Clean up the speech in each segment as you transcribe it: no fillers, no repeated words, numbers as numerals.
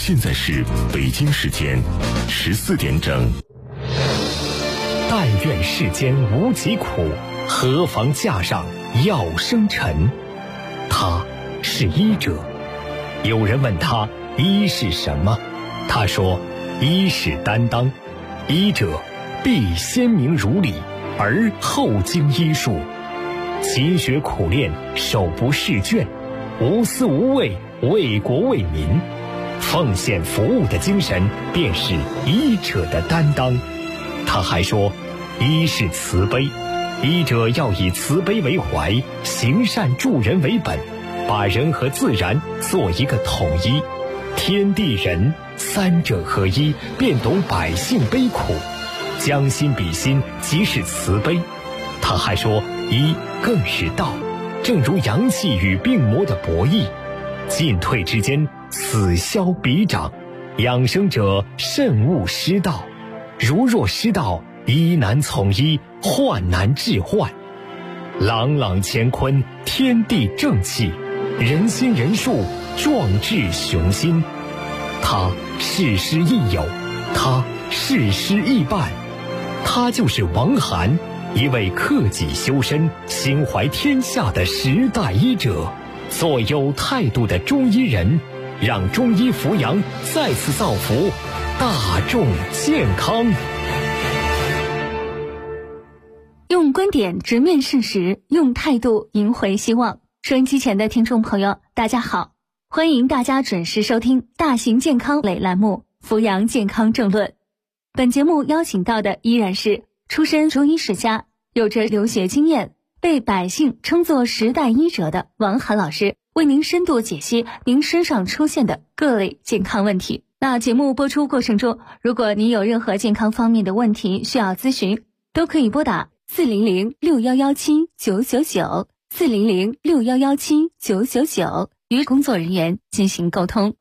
现在是北京时间14点整。 但愿世间无疾苦，何妨架上药生尘。他是医者。有人问他医是什么，他说医是担当。医者必先明如理，而后经医术，勤学苦练，手不释卷，无私无畏，为国为民，奉献服务的精神便是医者的担当。他还说医是慈悲，医者要以慈悲为怀，行善助人为本，把人和自然做一个统一，天地人三者合一，便懂百姓悲苦，将心比心，即是慈悲。他还说医更是道，正如阳气与病魔的博弈，进退之间，此消彼长，养生者慎勿失道，如若失道，医难从医，患难治患。朗朗乾坤，天地正气，人心人术，壮志雄心。他事师亦友，他事师亦伴，他就是王涵，一位克己修身、心怀天下的时代医者，做有态度的中医人，让中医扶阳再次造福大众健康。 用观点直面事实，用态度赢回希望。收音机前的听众朋友，大家好，欢迎大家准时收听大型健康类栏目《扶阳健康政论》。本节目邀请到的依然是出身中医世家，有着留学经验，被百姓称作时代医者的王涵老师，为您深度解析您身上出现的各类健康问题。那节目播出过程中，如果您有任何健康方面的问题需要咨询，都可以拨打400-6117-999 400-6117-999与工作人员进行沟通。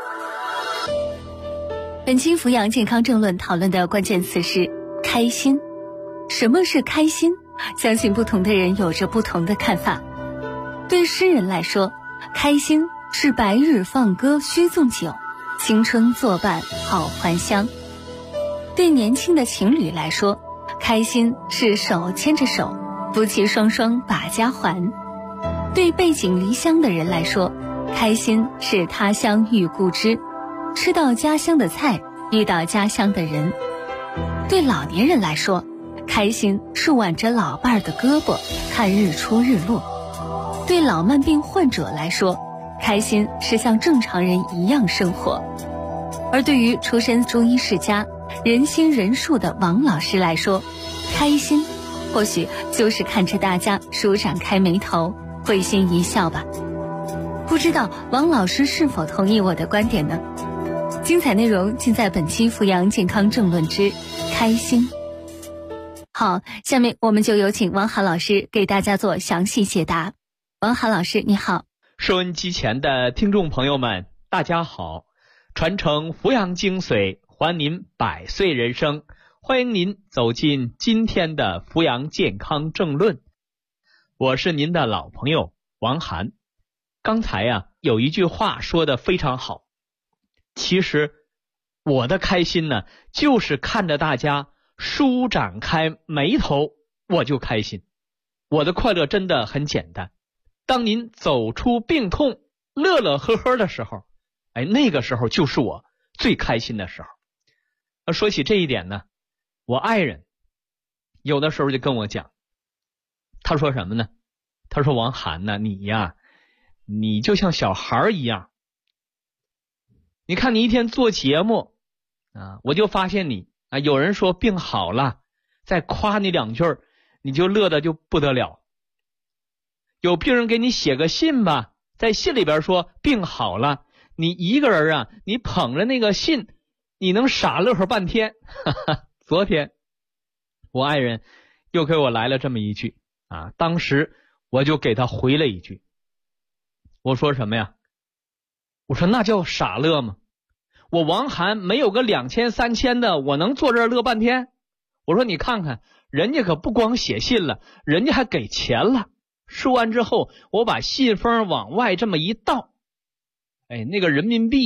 本期扶阳健康政论讨论的关键词是开心。什么是开心？相信不同的人有着不同的看法。对诗人来说，开心是白日放歌须纵酒，青春作伴好还乡。对年轻的情侣来说，开心是手牵着手，夫妻双双把家还。对背井离乡的人来说，开心是他乡遇故知，吃到家乡的菜，遇到家乡的人。对老年人来说，开心是挽着老伴儿的胳膊看日出日落。对老慢病患者来说，开心是像正常人一样生活。而对于出身中医世家、人心人术的王老师来说，开心或许就是看着大家舒展开眉头，会心一笑吧。不知道王老师是否同意我的观点呢？精彩内容尽在本期扶阳健康政论之开心。好，下面我们就有请王涵老师给大家做详细解答。王涵老师你好。 收音机前的听众朋友们大家好，传承扶阳精髓，还您100岁人生，欢迎您走进今天的扶阳健康政论。我是您的老朋友王涵。刚才有一句话说得非常好，其实我的开心呢，就是看着大家舒展开眉头，我就开心。我的快乐真的很简单，当您走出病痛，乐乐呵呵的时候，那个时候就是我最开心的时候。说起这一点呢，我爱人有的时候就跟我讲，他说什么呢？他说王涵呢，你就像小孩一样，你看你一天做节目我就发现你有人说病好了，再夸你2句，你就乐得就不得了。有病人给你写个信吧，在信里边说病好了，你一个人你捧着那个信，你能傻乐呵半天。昨天我爱人又给我来了这么一句当时我就给他回了一句，我说什么呀？我说那叫傻乐吗？我王涵没有个2000、3000的，我能坐这儿乐半天？我说你看看，人家可不光写信了，人家还给钱了。说完之后，我把信封往外这么一倒，那个人民币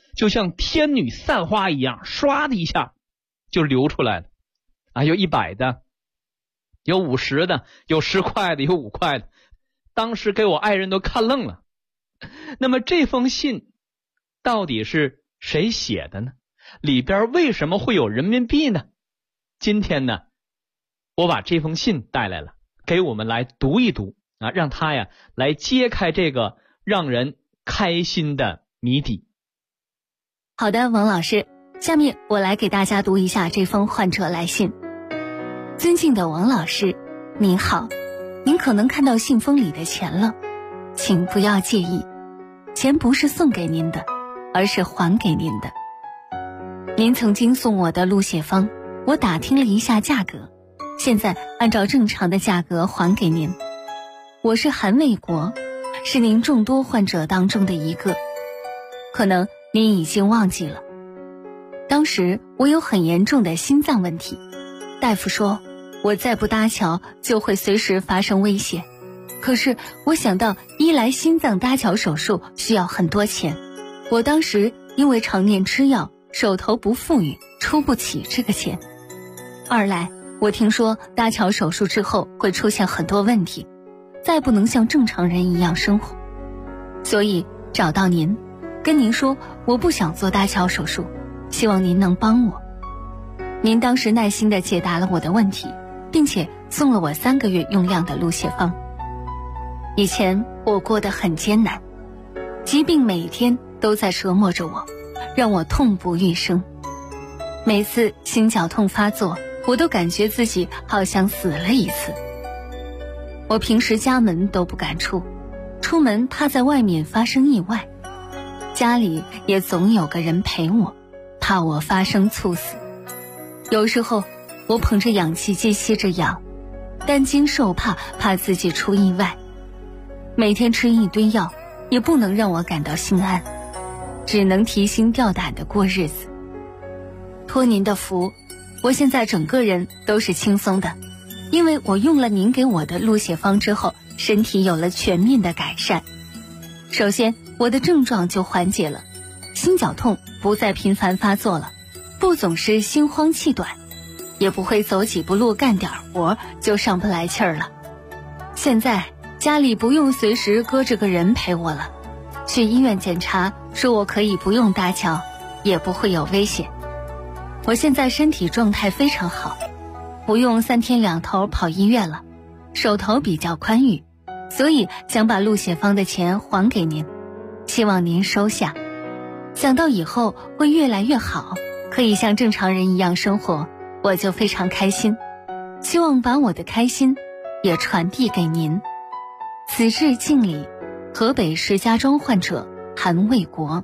就像天女散花一样，唰的一下就流出来了啊！有100的，有50的，有10块的，有5块的。当时给我爱人都看愣了。那么这封信到底是谁写的呢？里边为什么会有人民币呢？今天呢，我把这封信带来了，给我们来读一读啊，让他呀来揭开这个让人开心的谜底。 好的，王老师，下面我来给大家读一下这封患者来信。尊敬的王老师，您好，您可能看到信封里的钱了，请不要介意，钱不是送给您的，而是还给您的。您曾经送我的鹿血方，我打听了一下价格，现在按照正常的价格还给您。我是韩卫国，是您众多患者当中的一个，可能您已经忘记了。当时我有很严重的心脏问题，大夫说我再不搭桥就会随时发生危险。可是我想到一来心脏搭桥手术需要很多钱，我当时因为常年吃药，手头不富裕，出不起这个钱。二来我听说搭桥手术之后会出现很多问题，再不能像正常人一样生活，所以找到您，跟您说我不想做搭桥手术，希望您能帮我。您当时耐心地解答了我的问题，并且送了我3个月用量的鹿血方。以前我过得很艰难，疾病每天都在折磨着我，让我痛不欲生。每次心绞痛发作，我都感觉自己好像死了一次。我平时家门都不敢出，出门怕在外面发生意外，家里也总有个人陪我，怕我发生猝死。有时候我捧着氧气机吸着氧，担惊受怕，怕自己出意外。每天吃一堆药，也不能让我感到心安，只能提心吊胆地过日子。托您的福，我现在整个人都是轻松的，因为我用了您给我的鹿血方之后，身体有了全面的改善。首先，我的症状就缓解了，心绞痛不再频繁发作了，不总是心慌气短，也不会走几步路干点活就上不来气儿了。现在家里不用随时搁着个人陪我了，去医院检查说我可以不用搭桥，也不会有危险。我现在身体状态非常好，不用3天2头跑医院了，手头比较宽裕，所以想把鹿血方的钱还给您，希望您收下。想到以后会越来越好，可以像正常人一样生活，我就非常开心，希望把我的开心也传递给您。此致敬礼，河北石家庄患者韩卫国。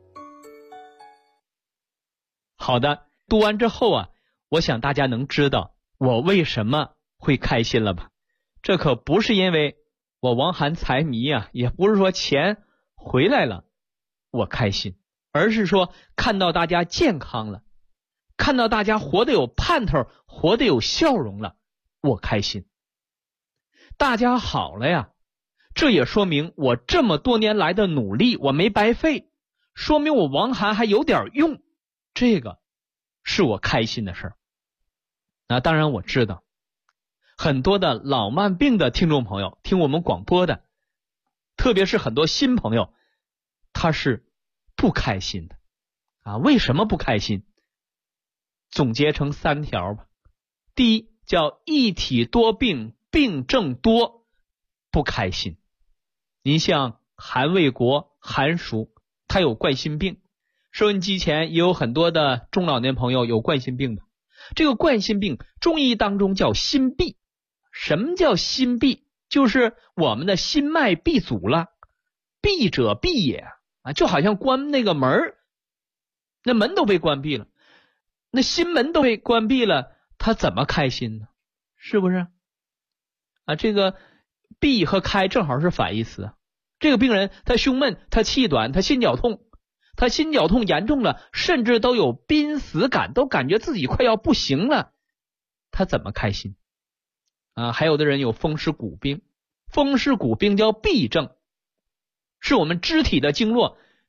好的，读完之后啊，我想大家能知道我为什么会开心了吧？这可不是因为我王涵财迷啊，也不是说钱回来了我开心，而是说看到大家健康了，看到大家活得有盼头，活得有笑容了，我开心。大家好了呀，这也说明我这么多年来的努力我没白费，说明我王涵还有点用，这个是我开心的事儿。那当然我知道很多的老慢病的听众朋友，听我们广播的，特别是很多新朋友，他是不开心的啊。为什么不开心？总结成3条吧。第一，叫一体多病，病症多，不开心。您像韩卫国韩叔，他有冠心病，收音机前也有很多的中老年朋友有冠心病的。这个冠心病中医当中叫心闭。什么叫心闭？就是我们的心脉闭阻了，闭者闭也啊，就好像关那个门，那门都被关闭了，那心门都被关闭了，他怎么开心呢？是不是啊？这个闭和开正好是反义词啊。这个病人他胸闷，他气短，他心绞痛，他心绞痛严重了，甚至都有濒死感，都感觉自己快要不行了，他怎么开心啊？还有的人有风湿骨病，风湿骨病叫痹症，是我们肢体的经络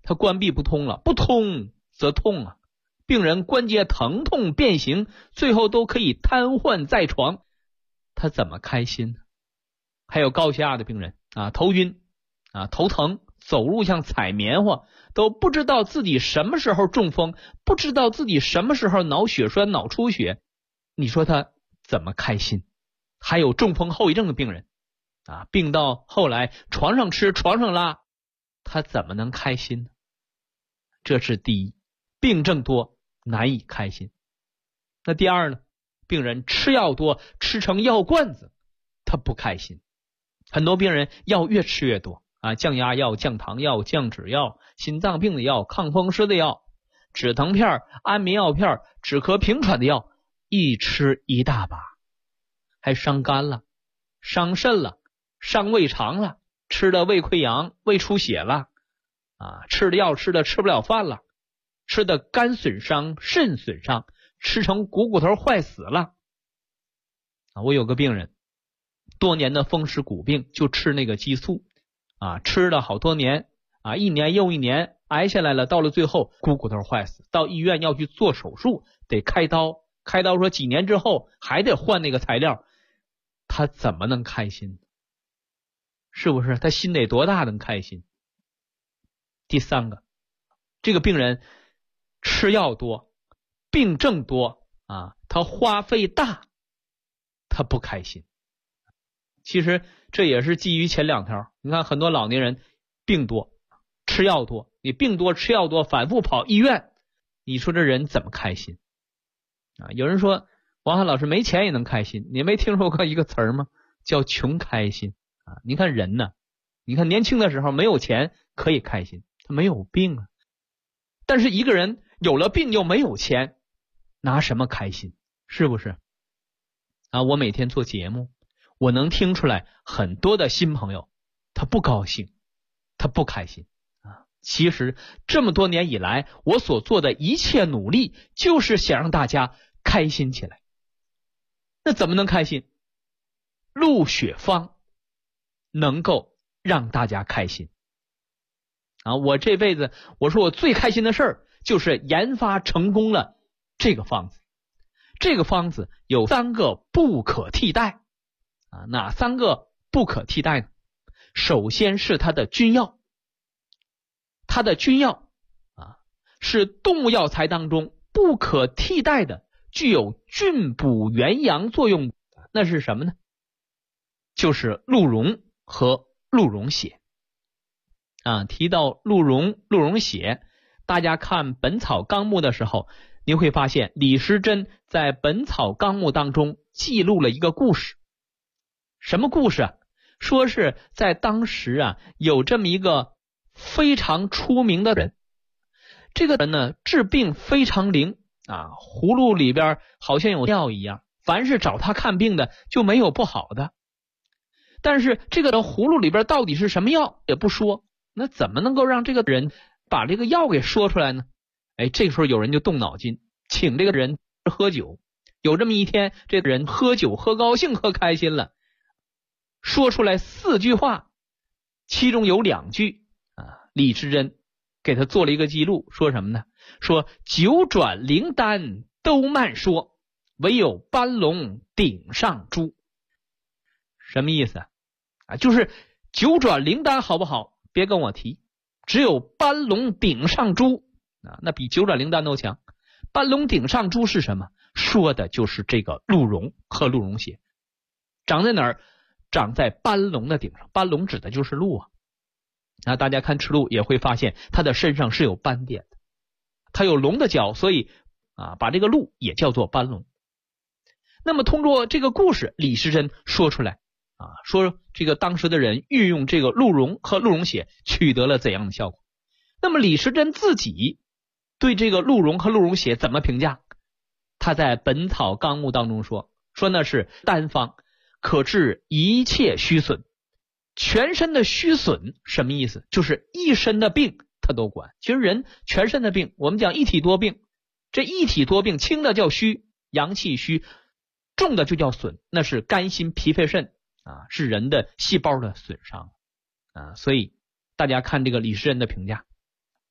它关闭不通了，不通则痛啊，病人关节疼痛变形，最后都可以瘫痪在床，他怎么开心呢？还有高血压的病人啊，头晕啊，头疼，走路像踩棉花，都不知道自己什么时候中风，不知道自己什么时候脑血栓、脑出血，你说他怎么开心？还有中风后遗症的病人啊，病到后来床上吃床上拉，他怎么能开心呢？这是第一，病症多难以开心。那第二呢，病人吃药多，吃成药罐子，他不开心。很多病人药越吃越多啊，降压药、降糖药、降脂药、心脏病的药、抗风湿的药、止疼片、安眠药片、止咳平喘的药，一吃一大把，还伤肝了，伤肾了，伤胃肠了，吃的胃溃疡、胃出血了啊，吃的药吃的吃不了饭了，吃的肝损伤、肾损伤，吃成骨头坏死了啊！我有个病人，多年的风湿骨病，就吃那个激素啊，吃了好多年啊，一年又一年挨下来了，到了最后骨头坏死，到医院要去做手术，得开刀，开刀说几年之后还得换那个材料，他怎么能开心？是不是？他心得多大能开心？第三个，这个病人吃药多，病症多啊，他花费大，他不开心。其实这也是基于前两条。你看很多老年人病多，吃药多，你病多吃药多，反复跑医院，你说这人怎么开心啊？有人说王翰老师没钱也能开心，你没听说过一个词吗？叫穷开心啊！你看人呢，你看年轻的时候没有钱可以开心，他没有病啊。但是一个人有了病又没有钱，拿什么开心？是不是啊？我每天做节目，我能听出来很多的新朋友他不高兴，他不开心啊。其实这么多年以来，我所做的一切努力就是想让大家开心起来。那怎么能开心？鹿血方能够让大家开心啊！我这辈子我说我最开心的事儿就是研发成功了这个方子。这个方子有3个不可替代啊，哪3个不可替代呢？首先是它的君药，它的君药啊是动物药材当中不可替代的，具有菌补元阳作用，那是什么呢？就是鹿茸和鹿茸血啊。提到鹿茸血，大家看《本草纲目》的时候，你会发现李时珍在《本草纲目》当中记录了一个故事。什么故事啊？说是在当时啊，有这么一个非常出名的人，这个人呢治病非常灵啊，葫芦里边好像有药一样，凡是找他看病的就没有不好的。但是这个葫芦里边到底是什么药也不说，那怎么能够让这个人把这个药给说出来呢？哎，这个时候有人就动脑筋，请这个人喝酒。有这么一天，这个人喝酒喝高兴喝开心了，说出来4句话，其中有2句啊，李时珍给他做了一个记录，说什么呢？说九转灵丹都慢说，唯有斑龙顶上珠。什么意思啊？就是九转灵丹好不好别跟我提，只有斑龙顶上珠啊，那比九转灵丹都强。斑龙顶上珠是什么？说的就是这个鹿茸和鹿茸血。长在哪儿？长在斑龙的顶上，斑龙指的就是鹿啊。那大家看赤鹿也会发现它的身上是有斑点的，它有龙的角，所以啊，把这个鹿也叫做斑龙。那么通过这个故事，李时珍说出来啊，说这个当时的人运用这个鹿茸和鹿茸血取得了怎样的效果。那么李时珍自己对这个鹿茸和鹿茸血怎么评价？他在《本草纲目》当中说那是单方，可治一切虚损。全身的虚损什么意思？就是一身的病他都管。其实人全身的病，我们讲一体多病，这一体多病，轻的叫虚，阳气虚，重的就叫损，那是肝心脾肺肾啊，是人的细胞的损伤啊。所以大家看这个李时珍的评价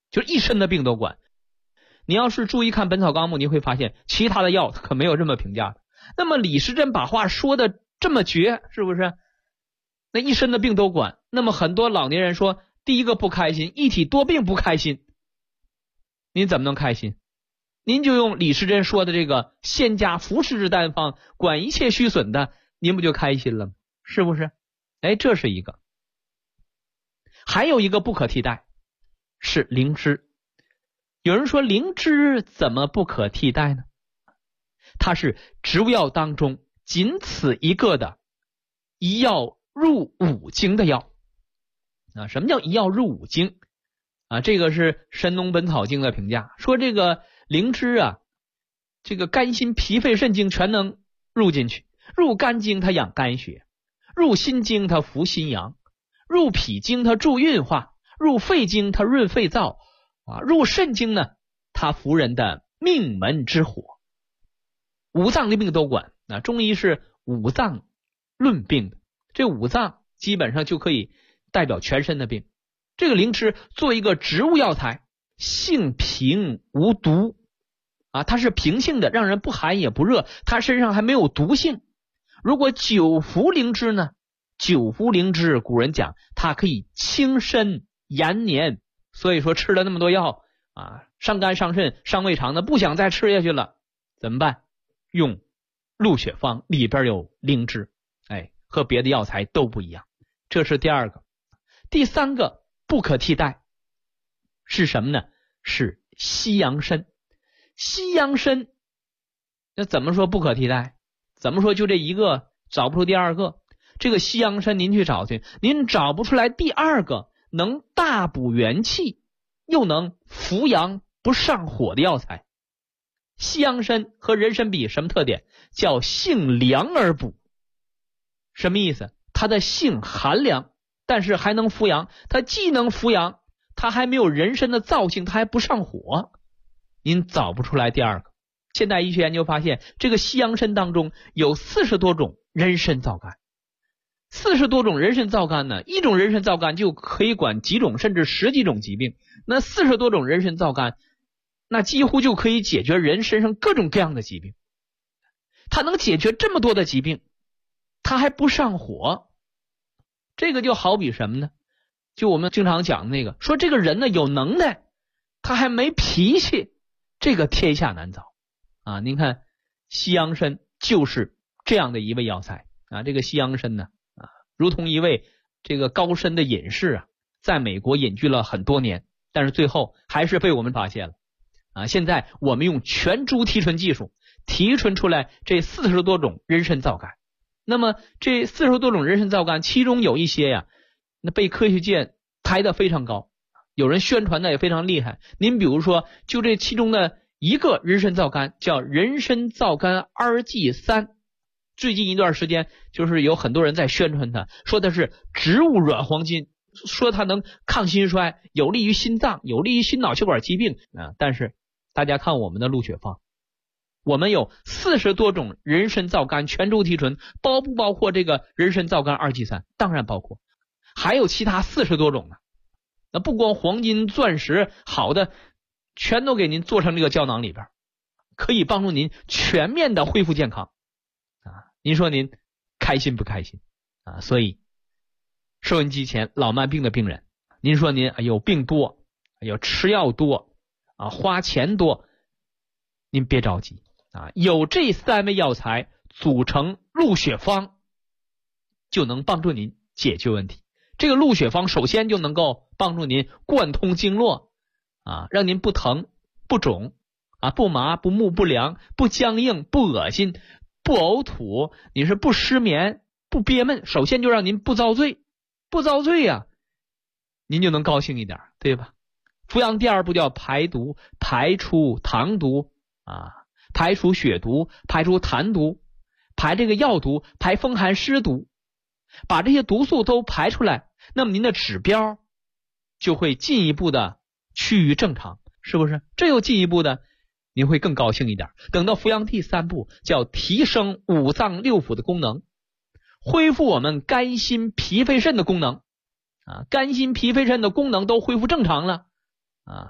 就是一身的病都管。你要是注意看《本草纲目》，你会发现其他的药可没有这么评价的。那么李时珍把话说的这么绝，是不是？那一身的病都管。那么很多老年人说，第一个不开心，一体多病不开心，您怎么能开心？您就用李时珍说的这个仙家服食之丹方，管一切虚损的，您不就开心了吗？是不是？这是一个。还有一个不可替代是灵芝。有人说灵芝怎么不可替代呢？它是植物药当中仅此一个的一药入五经的药。什么叫一药入五经？这个是《神农本草经》的评价，说这个灵芝这个肝心脾肺肾经全能入进去。入肝经它养肝血，入心经它扶心阳，入脾经它助运化，入肺经它润肺燥，入肾经呢它扶人的命门之火。五脏的病都管。中医是五脏论病的，这五脏基本上就可以代表全身的病。这个灵芝作为一个植物药材，性平无毒它是平性的，让人不寒也不热，它身上还没有毒性。如果久服灵芝呢，久服灵芝古人讲它可以清身延年，所以说吃了那么多药伤肝伤肾伤胃肠的，不想再吃下去了，怎么办？用鹿血方，里边有灵芝，和别的药材都不一样。这是第二个。第三个不可替代是什么呢？是西洋参。西洋参那怎么说不可替代？怎么说就这一个，找不出第二个？这个西洋参您去找去，您找不出来第二个能大补元气又能扶阳不上火的药材。西洋参和人参比什么特点？叫性凉而补。什么意思？它的性寒凉，但是还能扶阳。它既能扶阳，它还没有人参的燥性，它还不上火。您找不出来第二个。现代医学研究发现，这个西洋参当中有40多种人参皂苷。40多种人参皂苷呢，一种人参皂苷就可以管几种甚至10几种疾病。那40多种人参皂苷，那几乎就可以解决人身上各种各样的疾病。它能解决这么多的疾病，它还不上火。这个就好比什么呢？就我们经常讲的那个，说这个人呢有能耐，他还没脾气，这个天下难找您看西洋参就是这样的一味药材这个西洋参呢如同一位这个高深的隐士在美国隐居了很多年，但是最后还是被我们发现了现在我们用全株提纯技术提纯出来这40多种人参皂苷。那么这40多种人参皂苷，其中有一些那被科学界抬得非常高，有人宣传的也非常厉害。您比如说，就这其中的一个人参皂苷叫人参皂苷2G3，最近一段时间就是有很多人在宣传它，说它是植物软黄金，说它能抗心衰，有利于心脏，有利于心脑血管疾病但是大家看我们的鹿血方，我们有40多种人参皂苷全株提纯，包不包括这个人参皂苷2G3？当然包括，还有其他40多种呢。那不光黄金钻石好的全都给您做成这个胶囊里边，可以帮助您全面的恢复健康您说您开心不开心所以收音机前老慢病的病人，您说您病多，吃药多花钱多，您别着急有这3味药材组成鹿血方，就能帮助您解决问题。这个鹿血方首先就能够帮助您贯通经络让您不疼不肿不麻不木不凉不僵硬不恶心不呕吐，你是不失眠不憋闷，首先就让您不遭罪。不遭罪您就能高兴一点，对吧？扶阳第二步叫排毒，排出糖毒排除血毒，排除痰毒，排这个药毒，排风寒湿毒，把这些毒素都排出来，那么您的指标就会进一步的趋于正常，是不是？这又进一步的您会更高兴一点。等到扶阳第3步叫提升五脏六腑的功能，恢复我们肝心脾肺肾的功能肝心脾肺肾的功能都恢复正常了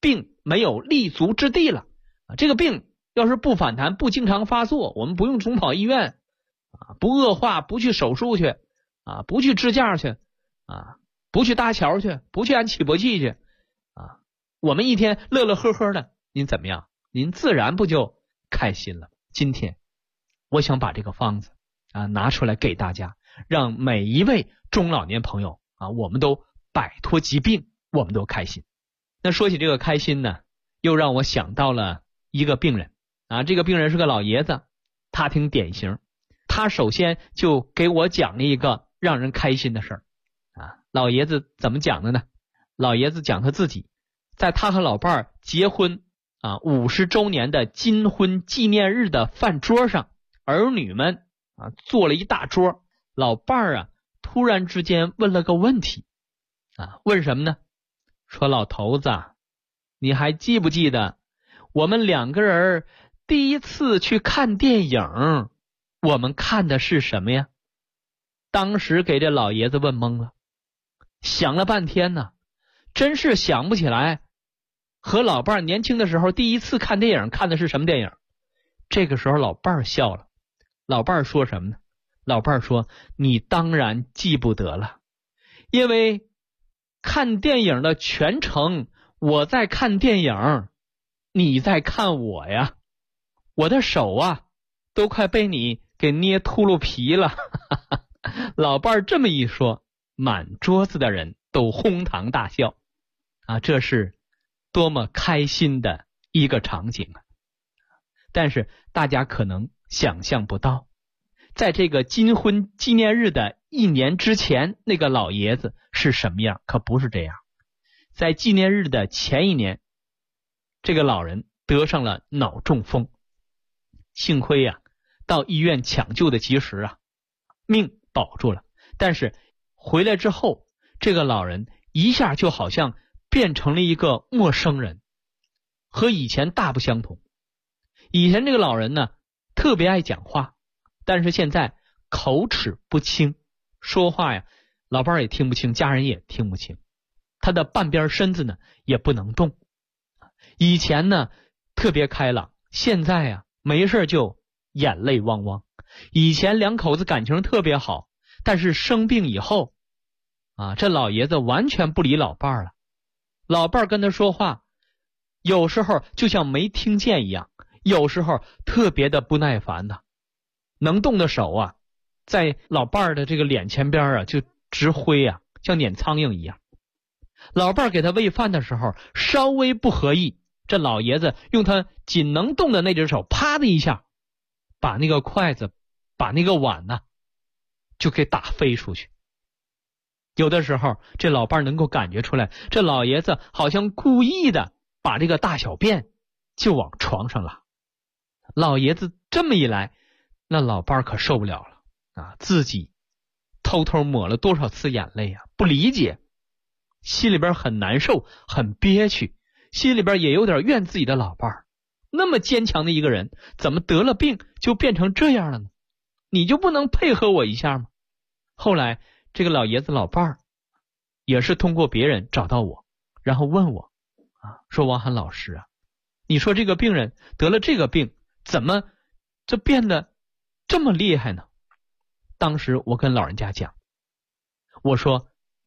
病没有立足之地了这个病要是不反弹，不经常发作，我们不用总跑医院不恶化，不去手术去不去支架去不去搭桥去，不去安起搏器去我们一天乐乐呵呵的，您怎么样？您自然不就开心了。今天我想把这个方子拿出来给大家，让每一位中老年朋友我们都摆脱疾病，我们都开心。那说起这个开心呢，又让我想到了一个病人这个病人是个老爷子，他挺典型。他首先就给我讲了一个让人开心的事儿老爷子怎么讲的呢？老爷子讲他自己在他和老伴儿结婚50周年的金婚纪念日的饭桌上，儿女们坐了一大桌，老伴儿突然之间问了个问题问什么呢？说老头子，你还记不记得我们两个人第一次去看电影，我们看的是什么呀？当时给这老爷子问懵了，想了半天呢，真是想不起来和老伴儿年轻的时候第一次看电影看的是什么电影。这个时候老伴儿笑了，老伴儿说什么呢？老伴儿说，你当然记不得了，因为看电影的全程我在看电影，你在看我呀，我的手都快被你给捏秃噜皮了老伴儿这么一说，满桌子的人都哄堂大笑这是多么开心的一个场景但是大家可能想象不到，在这个金婚纪念日的1年之前，那个老爷子是什么样？可不是这样。在纪念日的前一年，这个老人得上了脑中风，幸亏到医院抢救的及时命保住了。但是回来之后，这个老人一下就好像变成了一个陌生人，和以前大不相同。以前这个老人呢，特别爱讲话，但是现在口齿不清，说话老伴儿也听不清，家人也听不清，他的半边身子呢也不能动。以前呢特别开朗，现在没事就眼泪汪汪。以前两口子感情特别好，但是生病以后这老爷子完全不理老伴儿了。老伴儿跟他说话，有时候就像没听见一样，有时候特别的不耐烦能动的手在老伴儿的这个脸前边就直挥像撵苍蝇一样。老伴儿给他喂饭的时候稍微不合意，这老爷子用他仅能动的那只手啪的一下把那个筷子把那个碗就给打飞出去。有的时候这老伴儿能够感觉出来，这老爷子好像故意的把这个大小便就往床上拉。老爷子这么一来，那老伴儿可受不了了自己偷偷抹了多少次眼泪不理解，心里边很难受，很憋屈，心里边也有点怨自己的老伴儿。那么坚强的一个人，怎么得了病就变成这样了呢？你就不能配合我一下吗？后来这个老爷子老伴儿也是通过别人找到我，然后问我说王涵老师你说这个病人得了这个病，怎么这变得这么厉害呢？当时我跟老人家讲，我说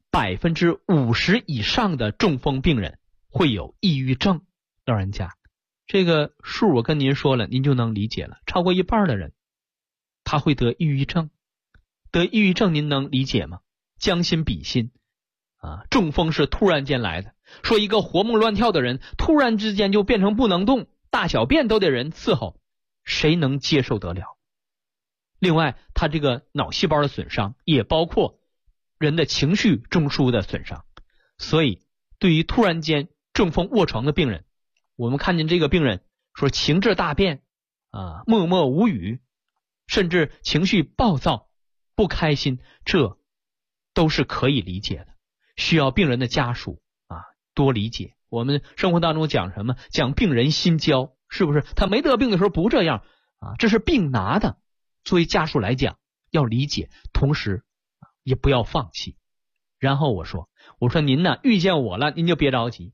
50%以上的中风病人会有抑郁症。老人家，这个数我跟您说了，您就能理解了，超过一半的人他会得抑郁症。得抑郁症您能理解吗？将心比心中风是突然间来的，说一个活蹦乱跳的人突然之间就变成不能动，大小便都得人伺候，谁能接受得了？另外他这个脑细胞的损伤也包括人的情绪中枢的损伤。所以对于突然间中风卧床的病人，我们看见这个病人说情志大变默默无语，甚至情绪暴躁不开心，这都是可以理解的，需要病人的家属多理解。我们生活当中讲什么？讲病人心焦，是不是？他没得病的时候不这样这是病拿的。作为家属来讲要理解，同时也不要放弃。然后我说您呢遇见我了，您就别着急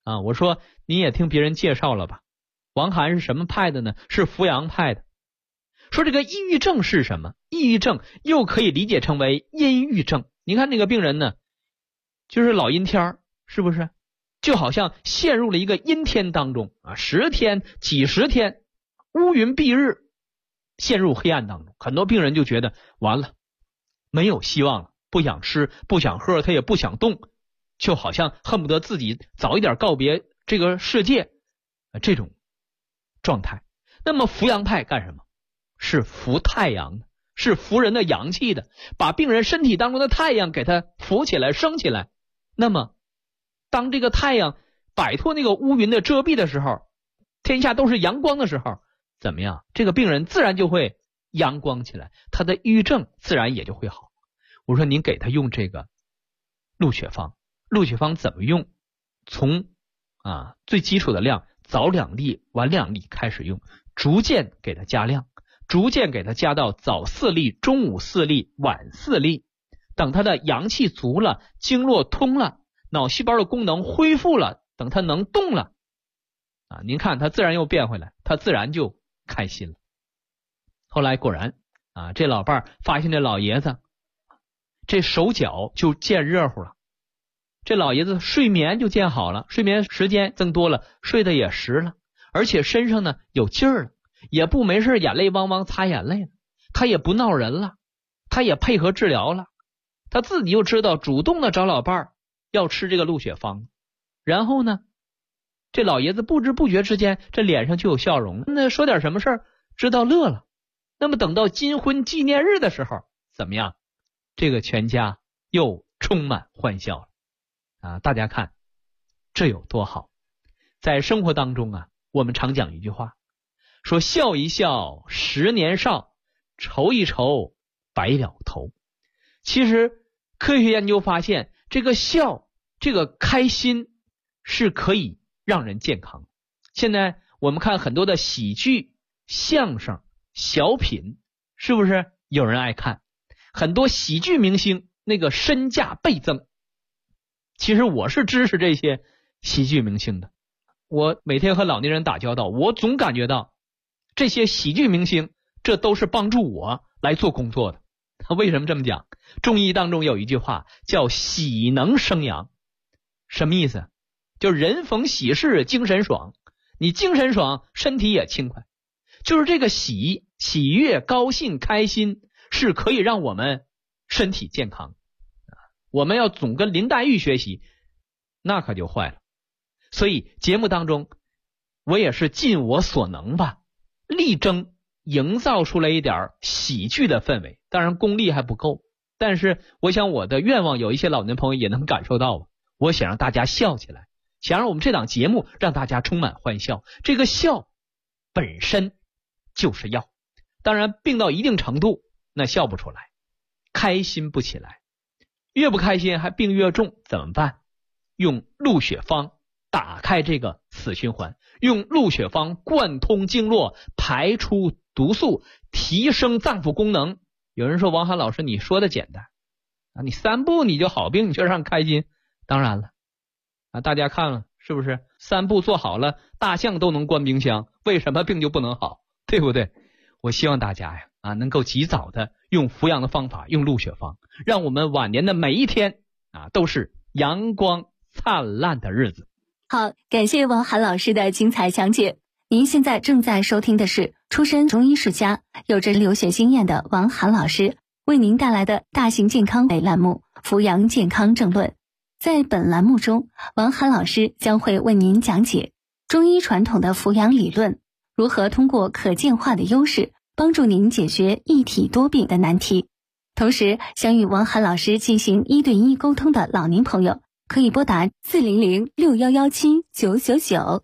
啊。我说你也听别人介绍了吧，王涵是什么派的呢？是扶阳派的。说这个抑郁症是什么？抑郁症又可以理解成为阴郁症。你看那个病人呢，就是老阴天，是不是？就好像陷入了一个阴天当中啊，10天、几十天，乌云蔽日，陷入黑暗当中。很多病人就觉得完了，没有希望了，不想吃，不想喝，他也不想动，就好像恨不得自己早一点告别这个世界，这种状态。那么扶阳派干什么？是扶太阳的，是扶人的阳气的，把病人身体当中的太阳给他扶起来、升起来。那么当这个太阳摆脱那个乌云的遮蔽的时候，天下都是阳光的时候，怎么样？这个病人自然就会阳光起来，他的抑郁症自然也就会好。我说您给他用这个鹿血方，鹿血方怎么用？从最基础的量，早2粒晚2粒开始用，逐渐给他加量，逐渐给他加到早4粒、中午4粒、晚4粒。等他的阳气足了，经络通了，脑细胞的功能恢复了，等他能动了您看他自然又变回来，他自然就开心了。后来果然这老伴儿发现这老爷子这手脚就见热乎了，这老爷子睡眠就见好了，睡眠时间增多了，睡得也实了，而且身上呢有劲儿了，也不没事眼泪汪汪擦眼泪了，他也不闹人了，他也配合治疗了，他自己又知道主动的找老伴儿要吃这个鹿血方。然后呢，这老爷子不知不觉之间这脸上就有笑容，那说点什么事儿知道乐了。那么等到金婚纪念日的时候怎么样？这个全家又充满欢笑了大家看这有多好。在生活当中我们常讲一句话，说笑一笑10年少，愁一愁白了头。其实科学研究发现，这个笑，这个开心是可以让人健康。现在我们看很多的喜剧、相声、小品，是不是有人爱看？很多喜剧明星那个身价倍增。其实我是支持这些喜剧明星的，我每天和老年人打交道，我总感觉到这些喜剧明星这都是帮助我来做工作的。为什么这么讲？中医当中有一句话叫喜能生阳，什么意思？就人逢喜事精神爽，你精神爽身体也轻快。就是这个喜悦、高兴、开心是可以让我们身体健康。我们要总跟林黛玉学习，那可就坏了。所以节目当中我也是尽我所能吧，力争营造出来一点喜剧的氛围。当然功力还不够，但是我想我的愿望有一些老年朋友也能感受到我想让大家笑起来，想让我们这档节目让大家充满欢笑。这个笑本身就是药，当然病到一定程度那笑不出来，开心不起来，越不开心还病越重，怎么办？用鹿血方打开这个死循环，用鹿血方贯通经络，排出毒素，提升脏腑功能。有人说王涵老师你说的简单你3步你就好病，你就让开心。当然了大家看了是不是3步做好了，大象都能关冰箱，为什么病就不能好？对不对？我希望大家能够及早的用扶阳的方法，用鹿血方，让我们晚年的每一天都是阳光灿烂的日子。 好，感谢王涵老师的精彩讲解。您现在正在收听的是出身中医世家、有着留学经验的王涵老师为您带来的大型健康栏目《扶阳健康政论》。在本栏目中，王涵老师将会为您讲解中医传统的扶阳理论，如何通过可见化的优势帮助您解决一体多病的难题。同时，想与王涵老师进行1对1沟通的老年朋友，可以拨打400-6117-999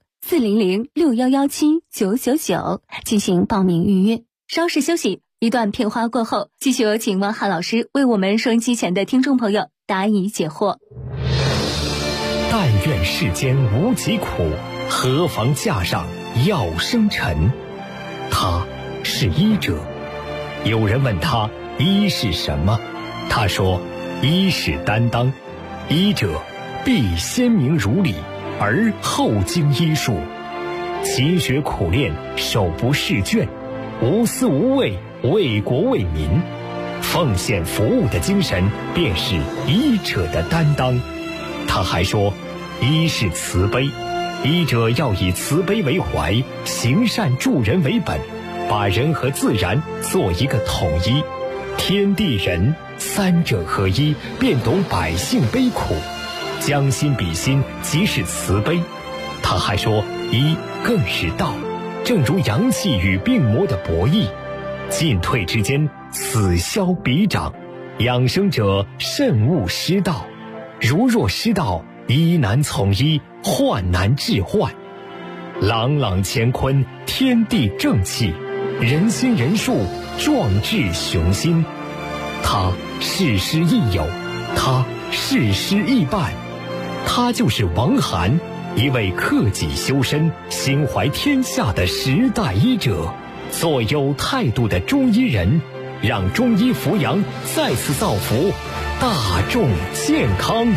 400-6117-999进行报名预约。稍事休息，一段片花过后，继续有请王涵老师为我们收音机前的听众朋友答疑解惑。 但愿世间无疾苦，何妨架上药生尘。他是医者。有人问他医是什么，他说医是担当，医者必鲜明如理， 而后经医术，勤学苦练，手不释卷，无私无畏，为国为民，奉献服务的精神便是医者的担当。他还说，医是慈悲，医者要以慈悲为怀，行善助人为本，把人和自然做一个统一，天地人三者合一，便懂百姓悲苦，将心比心，即是慈悲。他还说，医更是道，正如阳气与病魔的博弈，进退之间，此消彼长，养生者慎勿失道，如若失道，医难从医，患难治患。朗朗乾坤，天地正气，人心人术，壮志雄心。他事师亦友，他事师亦伴，他就是王涵，一位克己修身、心怀天下的时代医者，做有态度的中医人，让中医扶阳再次造福大众健康。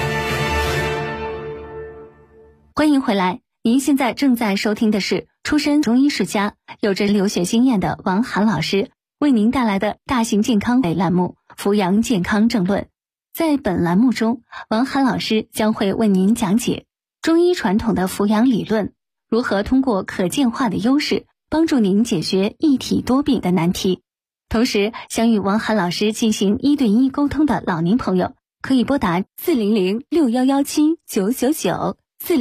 欢迎回来，您现在正在收听的是出身中医世家、有着留学经验的王涵老师为您带来的大型健康类栏目《扶阳健康正论》。在本栏目中，王涵老师将会为您讲解中医传统的扶阳理论，如何通过可见化的优势帮助您解决一体多病的难题。同时，想与王涵老师进行1对1沟通的老年朋友，可以拨打400-6117-999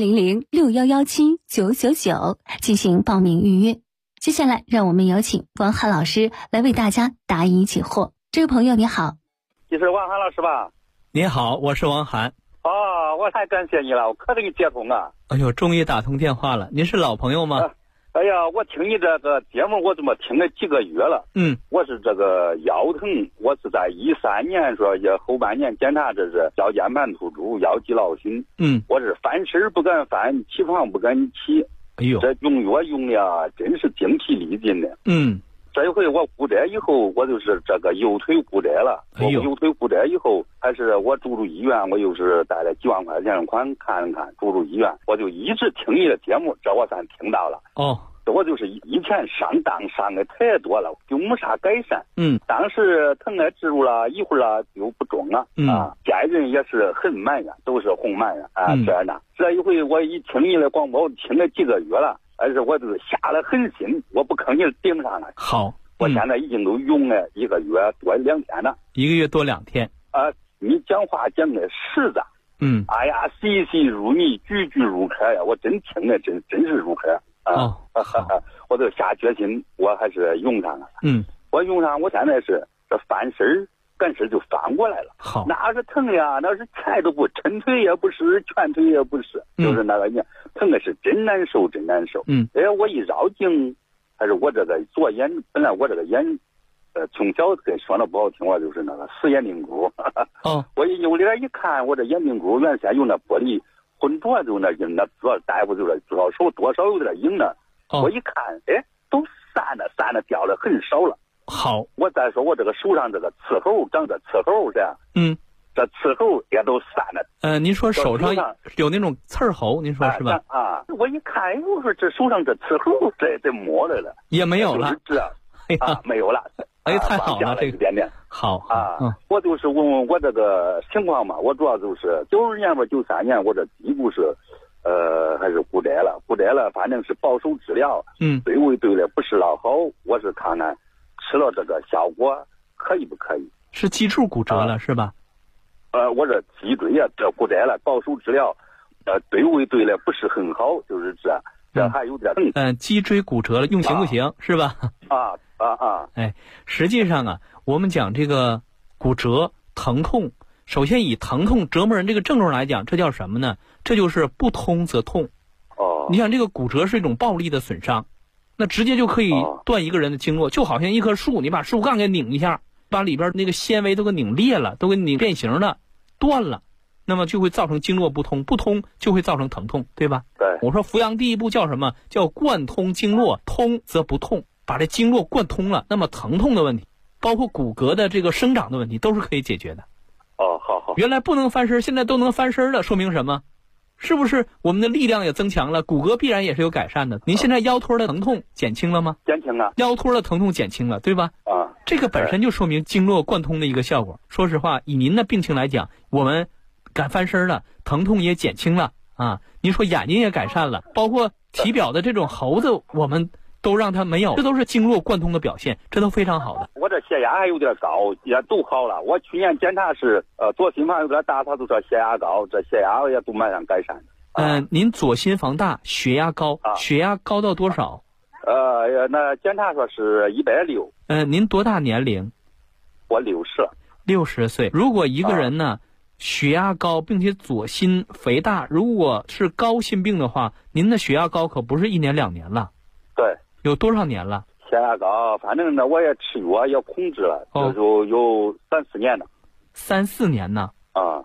400-6117-999进行报名预约。接下来让我们有请王涵老师来为大家答疑解惑。这位朋友你好。 你是王涵老师吧？ 你好，我是王涵。 我太感谢你了，我可给你接通啊。 哎呦，终于打通电话了。您是老朋友吗？ 哎呀，我听你这个节目，我这么听了几个月了。我是这个腰疼，我是在13年说也后半年检查，这是腰间盘突出、腰肌劳损。我是翻身不敢翻，起床不敢起。哎呦，这用药用的真是精疲力尽的。这一回我骨折以后，我就是这个右腿骨折了。我右腿骨折以后，还是我住医院，我又是带了几万块钱款看了看，住医院，我就一直听你的节目，这我算听到了。我就是以前上当上的太多了，就没啥改善。当时疼了植入了一会儿就不中了。家人也是很埋怨，都是红埋怨这样的。这一回我一听你的广播，听了几个月了。但是我就是下了狠心，我不吭你顶上了。好，我现在已经都用了1个月多2天了。1个月多2天。你讲话讲的实在。哎呀，细细入迷，句句入壳呀！我真听的真是入壳我就下决心，我还是用上了。我用上，我现在是这翻身干事就翻过来了。好，那是疼呀，那是菜都不，抻腿也不是，拳腿也不是，就是那个疼的是真难受，真难受。我一绕颈，还是我这个左眼，本来我这个眼，从小跟说的不好听话，就是那个死眼睛骨。我一扭脸一看，我这眼睛骨原先用那玻璃混浊，就那硬，那主要大夫就是主要手多少有点硬了。我一看，都散了掉了很少了。好，我再说我这个手上这个刺猴，长着刺猴这样。这刺猴也都散了。您说手上有那种刺猴，您说是吧？我一看，我说这手上这刺猴这摸来了，也没有了。没有了。太好了，这个点点。好我就是问问我这个情况嘛，我主要就是92年吧，93年我这第一步是还是骨折了，反正是保守治疗。对胃对的不是老好，我是看看吃了这个效果可以不可以？是脊柱骨折了是吧？我这脊椎呀这骨折了，保守治疗，对胃对的不是很好，就是这还有点脊椎骨折了，用行不行是吧？实际上我们讲这个骨折疼痛，首先以疼痛折磨人这个症状来讲，这叫什么呢？这就是不通则痛。你想这个骨折是一种暴力的损伤，那直接就可以断一个人的经络，就好像一棵树，你把树干给拧一下，把里边那个纤维都给拧裂了，都给拧变形了，断了，那么就会造成经络不通，不通就会造成疼痛，对吧？对。我说扶阳第一步叫什么？叫贯通经络，通则不痛，把这经络贯通了，那么疼痛的问题，包括骨骼的这个生长的问题都是可以解决的。好。原来不能翻身，现在都能翻身了，说明什么？ 是不是我们的力量也增强了，骨骼必然也是有改善的。您现在腰托的疼痛减轻了吗？ 减轻了。 腰托的疼痛减轻了，对吧？ 啊， 这个本身就说明经络贯通的一个效果。说实话，以您的病情来讲，我们敢翻身了，疼痛也减轻了啊。您说眼睛也改善了，包括体表的这种猴子，我们都让它没有，这都是经络贯通的表现，这都非常好的。 我这血压还有点高，也都好了。我去年检查是左心房有点大，他就说血压高，这血压也都马上改善。 您左心房大，血压高，血压高到多少？ 那检查说是160。 您多大年龄？ 我60 岁。如果一个人呢，血压高，并且左心肥大，如果是高心病的话，您的血压高可不是1年2年了。 对。 有多少年了？ 血压高，反正呢我也吃药也控制了，就有3-4年了。 3-4年呢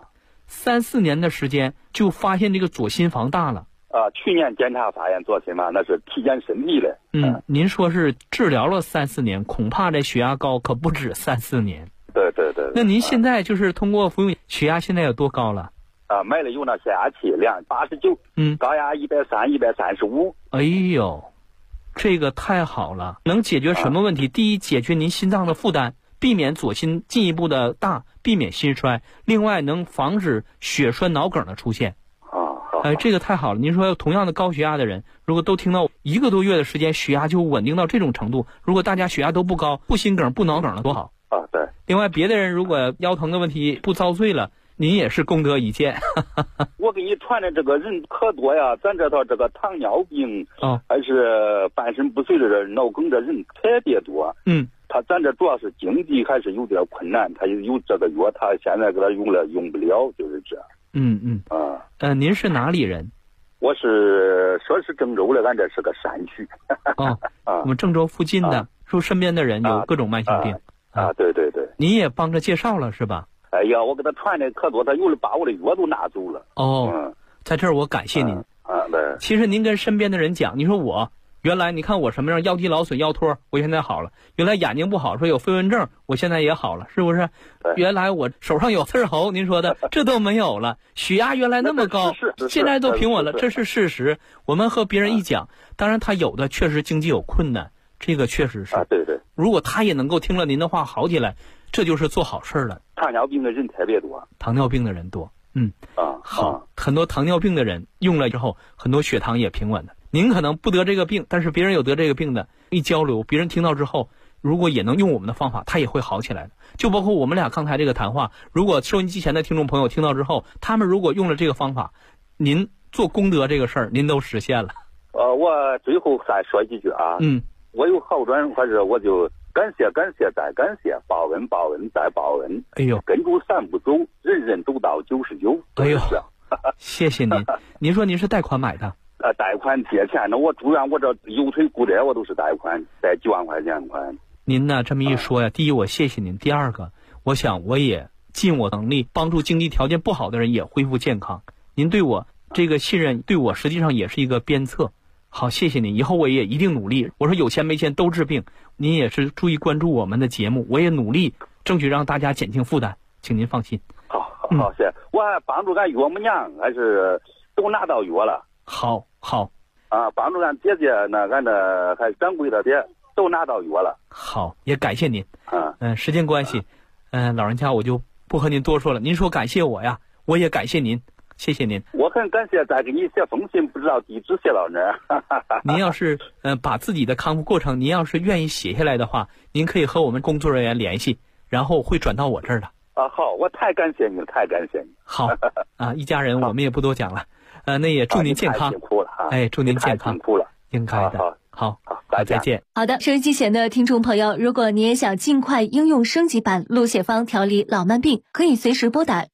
？3-4年的时间就发现这个左心房大了。 去年检查发现左心房，那是体检身体的。 您说是治疗了3-4年，恐怕这血压高可不止3-4年。 对。 那您现在就是通过服用血压，现在有多高了？ 买了有那血压器，量89，高压130、135。 哎呦，这个太好了，能解决什么问题？第一，解决您心脏的负担，避免左心进一步的大，避免心衰。另外，能防止血栓脑梗的出现。这个太好了。您说同样的高血压的人，如果都听到1个多月的时间，血压就稳定到这种程度，如果大家血压都不高，不心梗不脑梗了，多好。 对。 另外，别的人如果腰疼的问题不遭罪了，您也是功德一件。 我给你传的这个人可多呀，咱这套这个糖尿病还是半身不遂的人、脑梗的人特别多。咱这主要是经济还是有点困难，他有这个药，他现在给他用不了，就是这。 您是哪里人？ 我说是郑州的，俺这是个山区。 我们郑州附近的，说身边的人有各种慢性病。 对。 你也帮着介绍了是吧？ 哎呀，我给他传的可多，他有的把我的药都拿走了。 在这儿我感谢您。 对。 其实您跟身边的人讲，你说我原来你看我什么样，腰肌劳损、腰托，我现在好了；原来眼睛不好，说有飞蚊症，我现在也好了，是不是？原来我手上有刺猴，您说的这都没有了。血压原来那么高，现在都平稳了，这是事实。我们和别人一讲，当然他有的确实经济有困难，这个确实是。 对。 如果他也能够听了您的话好起来，这就是做好事了。 糖尿病的人特别多。 糖尿病的人多。好，很多糖尿病的人用了之后，很多血糖也平稳的。您可能不得这个病，但是别人有得这个病的，一交流，别人听到之后，如果也能用我们的方法，他也会好起来的。就包括我们俩刚才这个谈话，如果收音机前的听众朋友听到之后，他们如果用了这个方法，您做功德这个事儿，您都实现了。 我最后再说几句啊。我有好转，或者我就感谢再感谢，报恩再报恩。 哎呦， 跟住3步走，人人都到99。 哎呦，谢谢您。您说您是贷款买的？ 贷款借钱的，我住院，我这右腿骨折，我都是贷款，贷几万块钱款。 您呢这么一说呀，第一我谢谢您，第二个，我想我也尽我能力帮助经济条件不好的人也恢复健康。您对我这个信任，对我实际上也是一个鞭策。好，谢谢您，以后我也一定努力。我说有钱没钱都治病，您也是注意关注我们的节目，我也努力争取让大家减轻负担，请您放心。 好，谢谢。我还帮助俺岳母娘，还是都拿到药了。 好。 帮助俺姐姐呢，俺这还掌柜的爹都拿到药了。 好，也感谢您。时间关系，老人家我就不和您多说了。您说感谢我呀，我也感谢您，谢谢您。 我很感谢，再给你写封信，不知道地址写到哪儿。 您要是把自己的康复过程，您要是愿意写下来的话，您可以和我们工作人员联系，然后会转到我这儿的。 好，我太感谢你了，太感谢你。 好一家人我们也不多讲了。那也祝您健康。 辛苦了祝您健康。 辛苦了， 应该的。好，再见。 好的，收音机前的听众朋友，如果你也想尽快应用升级版陆血方调理老慢病，可以随时拨打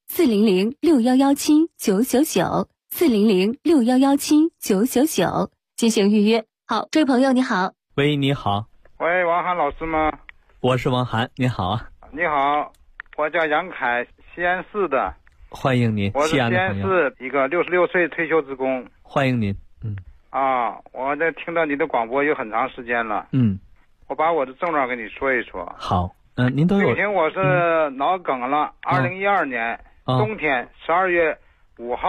400-6117-999，400-6117-999进行预约。好，这位朋友你好。 喂，你好。 喂，王涵老师吗？ 我是王涵，你好啊。 你好，我叫杨凯，西安市的。 欢迎您， 我是西安市一个66岁退休职工。 欢迎您。 我这听到你的广播有很长时间了。我把我的症状跟你说一说。 好，您都有。 病情我是脑梗了，2012年冬天12月5号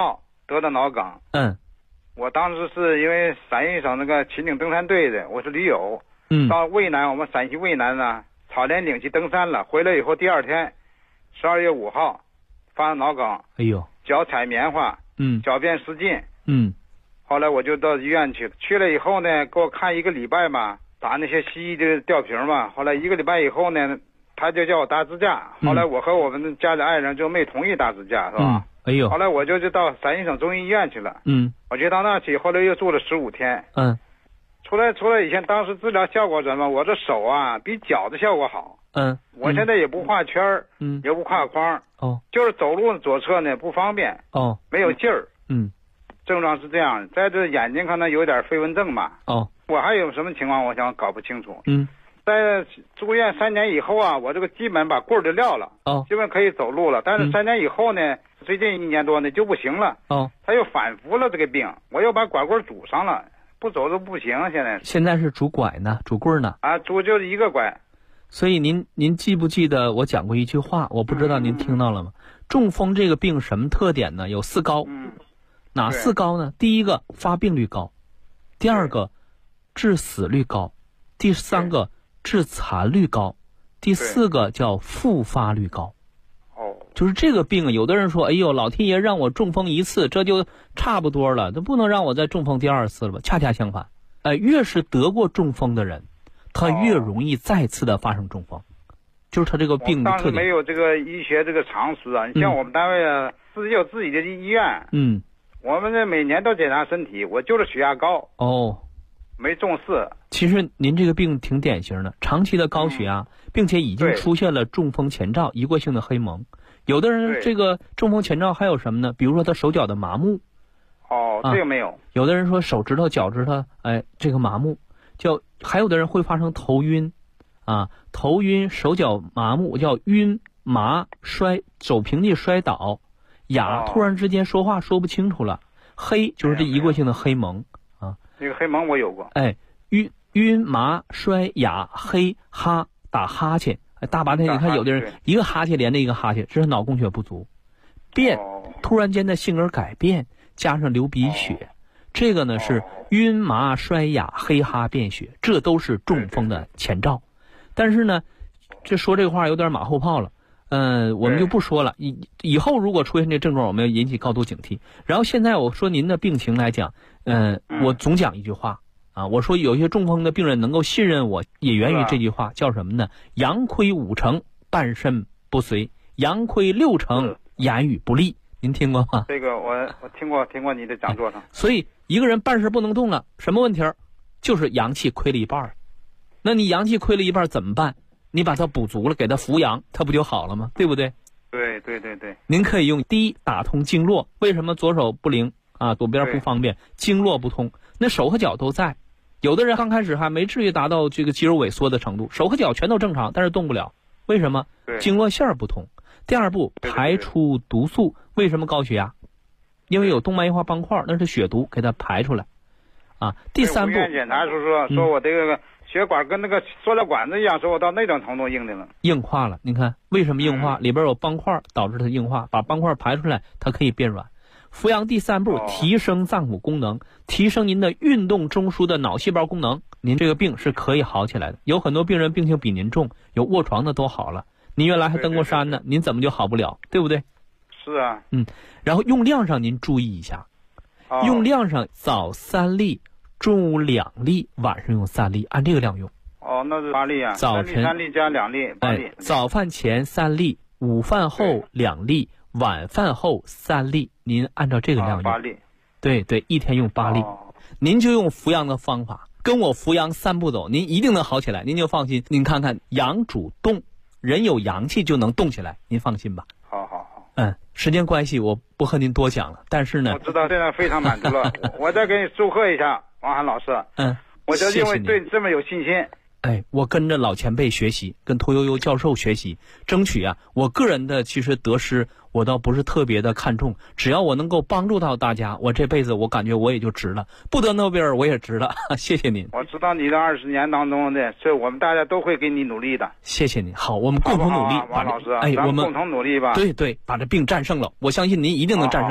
得的脑梗。我当时是因为陕西省那个秦岭登山队的，我是驴友。到渭南，我们陕西渭南呢，草连岭去登山了。回来以后，第二天，12月5号，发脑梗。 哎呦！ 脚踩棉花，小便失禁。后来我就到医院去了以后呢，给我看1个礼拜嘛，打那些西医的吊瓶嘛。后来1个礼拜以后呢，他就叫我搭支架。后来我和我们家里爱人就没同意搭支架，是吧？ 哎呦！ 后来我就到陕西省中医医院去了。我就到那去，后来又住了15天。出来以前，当时治疗效果怎么？我这手啊，比脚的效果好。我现在也不画圈儿，也不画框。就是走路左侧呢不方便。没有劲儿。症状是这样，在这眼睛可能有点飞蚊症嘛。我还有什么情况？我想搞不清楚。在住院3年以后啊，我这个基本把棍儿就撂了。基本可以走路了。但是3年以后呢，最近1年多呢就不行了。他又反复了这个病，我又把拐棍拄上了。不走都不行，现在是拄拐呢，拄棍呢？ 拄就是1个拐。 所以您记不记得我讲过一句话？我不知道您听到了吗？中风这个病什么特点呢？有4高。哪4高呢？第一个发病率高，第二个致死率高，第3个致残率高，第4个叫复发率高。就是这个病，有的人说，哎呦，老天爷让我中风1次，这就差不多了，这不能让我再中风第2次了吧？恰恰相反，越是得过中风的人，他越容易再次的发生中风，就是他这个病的特点。 当时没有这个医学这个常识啊，你像我们单位啊，自己有自己的医院。我们这每年都检查身体，我就是血压高。没重视。 其实您这个病挺典型的，长期的高血压，并且已经出现了中风前兆，移过性的黑蒙。有的人这个中风前兆还有什么呢？比如说他手脚的麻木。 这个没有。 有的人说手指头、脚趾头，这个麻木，还有的人会发生头晕，头晕、手脚麻木，叫晕麻走平地摔倒，哑，突然之间说话说不清楚了。黑就是这移过性的黑蒙。 这个黑蒙我有过。 晕麻摔哑黑哈打哈欠。大白天你看有的人一个哈欠连着一个哈欠，这是脑供血不足。突然间的性格改变，加上流鼻血，这个呢是晕麻摔哑黑哈便血，这都是中风的前兆。但是呢，这说这个话有点马后炮了。我们就不说了。以后如果出现这症状，我们要引起高度警惕。然后现在我说您的病情来讲，我总讲一句话。我说有些中风的病人能够信任我，也源于这句话，叫什么呢？阳亏5成，半身不遂；阳亏6成，言语不利。您听过吗？ 这个我听过你的讲座上。 所以一个人半身不能动了，什么问题？就是阳气亏了一半。那你阳气亏了一半怎么办？你把它补足了，给它扶阳，它不就好了吗？对不对？ 对。 您可以用第一打通经络。为什么左手不灵左边不方便？经络不通，那手和脚都在。有的人刚开始还没至于达到这个肌肉萎缩的程度，手和脚全都正常，但是动不了。为什么？经络线不通。第二步，排出毒素。为什么高血压？因为有动脉硬化斑块，那是血毒，给它排出来。第3步， 检查说我这个血管跟那个塑料管子一样，说我到那种程度硬的了， 硬化了。您看为什么硬化？里边有斑块导致它硬化，把斑块排出来，它可以变软。扶阳第3步，提升脏腑功能，提升您的运动中枢的脑细胞功能，您这个病是可以好起来的。有很多病人病情比您重，有卧床的都好了，您原来还登过山呢，您怎么就好不了？对不对？ 是啊。 然后用量上您注意一下，用量上早3粒，中午2粒，晚上用3粒，按这个量用。 那是8粒啊。 早晨 3粒加2粒，8粒。 早饭前3粒，午饭后2粒，晚饭后3粒，您按照这个量用。 8粒。 对，一天用8粒。您就用扶阳的方法，跟我扶阳3步走，您一定能好起来，您就放心。您看看，阳主动，人有阳气就能动起来，您放心吧。 好。 时间关系我不和您多讲了，但是呢， 我知道现在非常满足了。我再给你祝贺一下，王涵老师。我就因为对你这么有信心。 我跟着老前辈学习，跟屠呦呦教授学习，争取我个人的其实得失我倒不是特别的看重，只要我能够帮助到大家，我这辈子我感觉我也就值了，不得诺贝尔我也值了。谢谢您。 我知道你的20年当中的，所以我们大家都会给你努力的。 谢谢您。好，我们共同努力。 王老师， 我们共同努力吧。 对，把这病战胜了，我相信您一定能战胜的。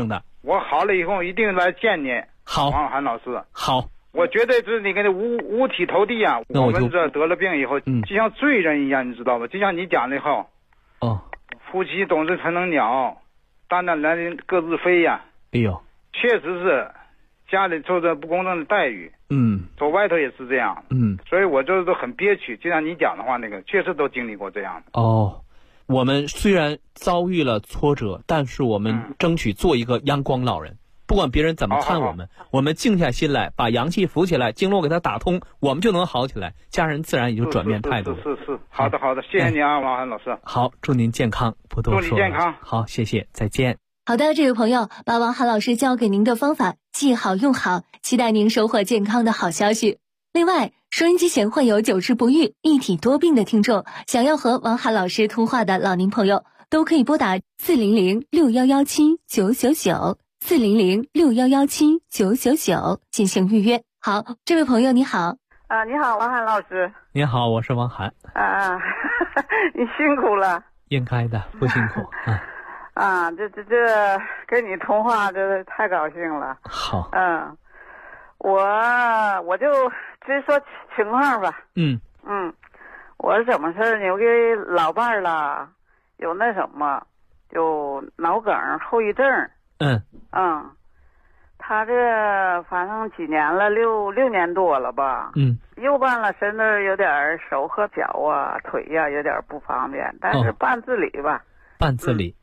我好了以后一定来见你。 好， 王涵老师。 好， 我绝对是你跟五体投地啊！我们这得了病以后，就像罪人一样，你知道吧？就像你讲的后，夫妻懂事成能鸟，大难来临各自飞呀。 哎呦， 确实是家里受着不公正的待遇，走外头也是这样，所以我这都很憋屈。就像你讲的话，那个确实都经历过这样的。 我们虽然遭遇了挫折，但是我们争取做一个阳光老人。不管别人怎么看我们，我们静下心来，把阳气扶起来，经络给它打通，我们就能好起来。家人自然也就转变态度。 是，好的，谢谢你啊，王涵老师。 好，祝您健康，不多说。 祝你健康。 好，谢谢，再见。 好的，这位朋友，把王涵老师教给您的方法记好用好，期待您收获健康的好消息。另外，收音机前会有久治不愈、一体多病的听众，想要和王涵老师通话的老年朋友，都可以拨打400-6117-999。400-6117-999进行预约。好，这位朋友你好。 你好，王涵老师。 你好，我是王涵。 你辛苦了。 应该的，不辛苦。 这跟你通话这太高兴了。 好。 我就直说情况吧。我是怎么事呢？我给老伴儿了，有那什么，有脑梗后遗症。他这反正几年了，六年多了吧。右半了身子有点手和脚啊、腿呀有点不方便，但是半自理吧。 半自理。